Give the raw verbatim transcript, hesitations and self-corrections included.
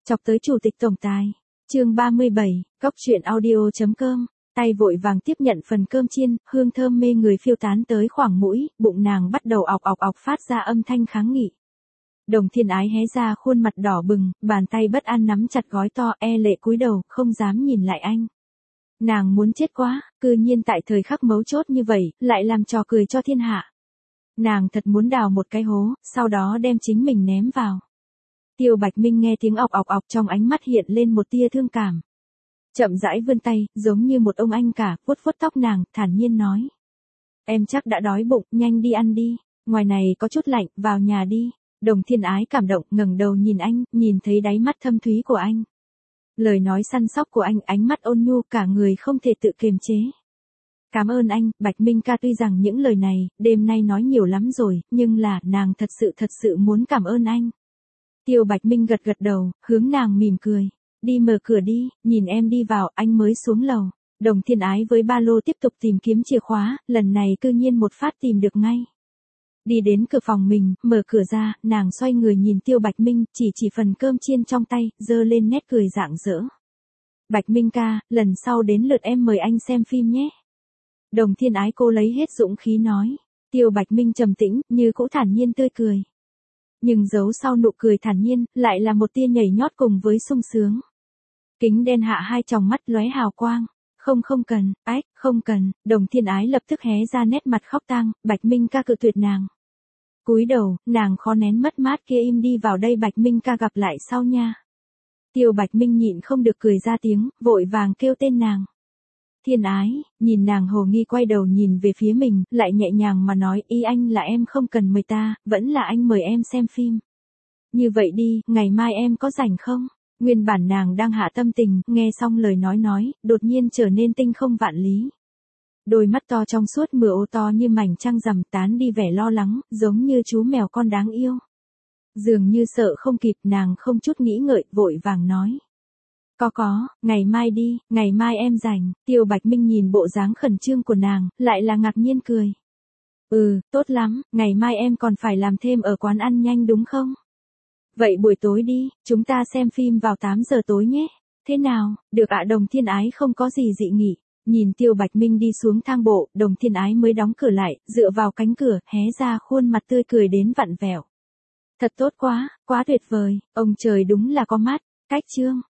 Chọc tới chủ tịch tổng tài. Chương ba mươi bảy, Cóc truyện audio chấm com. Tay vội vàng tiếp nhận phần cơm chiên, hương thơm mê người phiêu tán tới khoảng mũi, bụng nàng bắt đầu ọc ọc ọc phát ra âm thanh kháng nghị. Đồng Thiên Ái hé ra khuôn mặt đỏ bừng, bàn tay bất an nắm chặt gói to, e lệ cúi đầu, không dám nhìn lại anh. Nàng muốn chết quá, cư nhiên tại thời khắc mấu chốt như vậy, lại làm trò cười cho thiên hạ. Nàng thật muốn đào một cái hố, sau đó đem chính mình ném vào. Tiêu Bạch Minh nghe tiếng ọc ọc ọc trong ánh mắt hiện lên một tia thương cảm. Chậm rãi vươn tay, giống như một ông anh cả, vuốt vuốt tóc nàng, thản nhiên nói. Em chắc đã đói bụng, nhanh đi ăn đi, ngoài này có chút lạnh, vào nhà đi. Đồng Thiên Ái cảm động, ngẩng đầu nhìn anh, nhìn thấy đáy mắt thâm thúy của anh. Lời nói săn sóc của anh, ánh mắt ôn nhu, cả người không thể tự kiềm chế. Cảm ơn anh, Bạch Minh ca, tuy rằng những lời này, đêm nay nói nhiều lắm rồi, nhưng là, nàng thật sự thật sự muốn cảm ơn anh. Tiêu Bạch Minh gật gật đầu, hướng nàng mỉm cười. Đi mở cửa đi, nhìn em đi vào, anh mới xuống lầu. Đồng Thiên Ái với ba lô tiếp tục tìm kiếm chìa khóa, lần này cư nhiên một phát tìm được ngay. Đi đến cửa phòng mình, mở cửa ra, nàng xoay người nhìn Tiêu Bạch Minh, chỉ chỉ phần cơm chiên trong tay, giơ lên nét cười rạng rỡ. Bạch Minh ca, lần sau đến lượt em mời anh xem phim nhé. Đồng Thiên Ái cô lấy hết dũng khí nói. Tiêu Bạch Minh trầm tĩnh, như cũ thản nhiên tươi cười. Nhưng giấu sau nụ cười thản nhiên, lại là một tia nhảy nhót cùng với sung sướng. Kính đen hạ hai tròng mắt lóe hào quang. Không không cần, ách, không cần, Đồng Thiên Ái lập tức hé ra nét mặt khóc tang, Bạch Minh ca cự tuyệt nàng. Cúi đầu, nàng khó nén mất mát kia im đi vào đây, Bạch Minh ca gặp lại sau nha. Tiêu Bạch Minh nhịn không được cười ra tiếng, vội vàng kêu tên nàng. Thiên Ái, nhìn nàng hồ nghi quay đầu nhìn về phía mình, lại nhẹ nhàng mà nói, ý anh là em không cần mời ta, vẫn là anh mời em xem phim. Như vậy đi, ngày mai em có rảnh không? Nguyên bản nàng đang hạ tâm tình, nghe xong lời nói nói, đột nhiên trở nên tinh không vạn lý. Đôi mắt to trong suốt mưa ô to như mảnh trăng rằm, tán đi vẻ lo lắng, giống như chú mèo con đáng yêu. Dường như sợ không kịp, nàng không chút nghĩ ngợi, vội vàng nói. Có có, ngày mai đi, ngày mai em rảnh. Tiêu Bạch Minh nhìn bộ dáng khẩn trương của nàng, lại là ngạc nhiên cười. Ừ, tốt lắm, ngày mai em còn phải làm thêm ở quán ăn nhanh đúng không? Vậy buổi tối đi, chúng ta xem phim vào tám giờ tối nhé. Thế nào, được ạ? Đồng Thiên Ái không có gì dị nghị. Nhìn Tiêu Bạch Minh đi xuống thang bộ, Đồng Thiên Ái mới đóng cửa lại, dựa vào cánh cửa, hé ra khuôn mặt tươi cười đến vặn vẹo. Thật tốt quá, quá tuyệt vời, ông trời đúng là có mắt. Cách chương